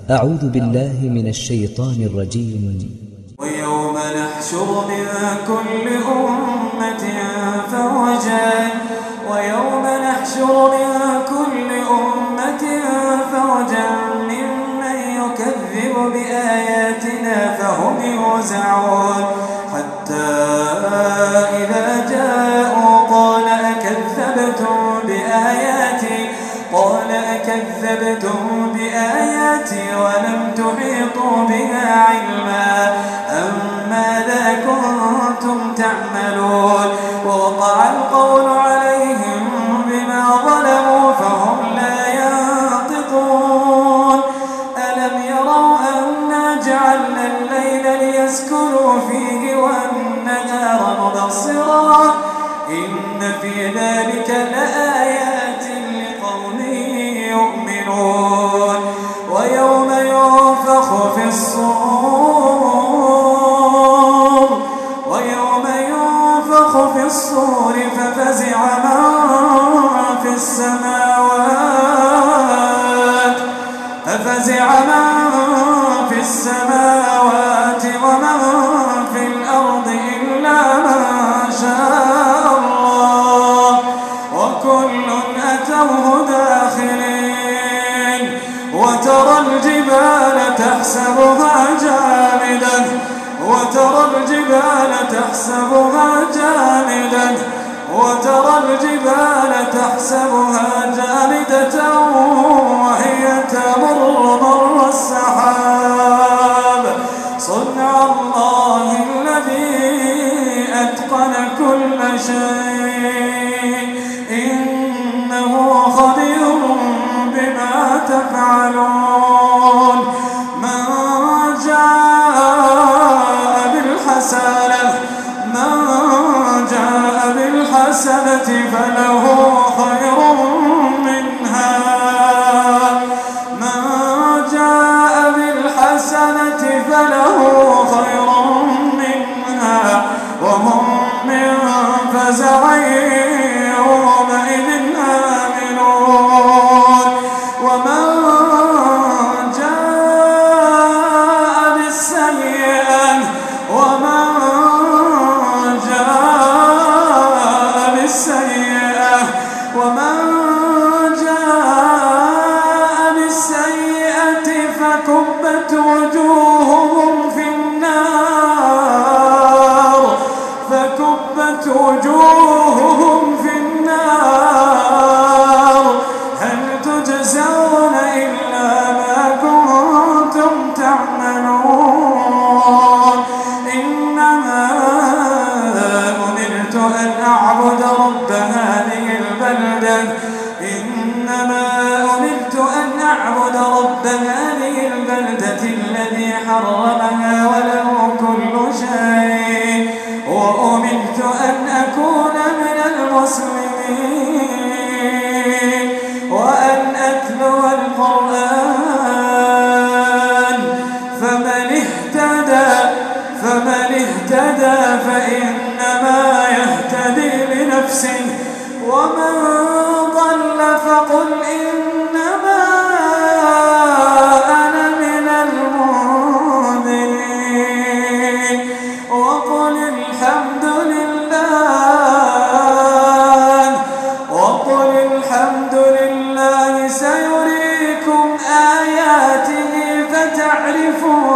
أعوذ بالله من الشيطان الرجيم. ويوم نحشر من كل أمة فوجا ممن يكذب بآياتنا فهم يوزعون حتى إذا جاءوا قال أكذبتم بآياتي ولم تحيطوا بها علما أم ماذا كنتم تعملون ووقع القول عليهم بما ظلموا فهم لا ينطقون ألم يروا أنا جعلنا الليل ليسكنوا فيه والنهار مبصرا إن في ذلك لآيات لقوم يؤمنون ويوم ينفخ في الصور ففزع من في السماوات ومن في الأرض إلا من شاء الله وكل أتوه داخرين وترى الجبال تحسبها جامدة وهي تمر مر السحاب صنع الله الذي أتقن كل شيء إنه خبير بما تفعلون من جاء بالحسنة فله خير منها وهم من فزع يومئذ آمنون ومن جاء بالسيئة فكبت وجوههم في النار هل تجزون إلا ما كنتم تعملون إنما أمرت أن أعبد رب هذه البلدة الذي حرمها وله كل شيء وأمرت أن أكون من المسلمين وأن أتلو القرآن فمن اهتدى فإنما يهتدي لنفسه ومن ضل فقل إنما أنا من المنذرين وقل الحمد لله سيريكم آياته فتعرفون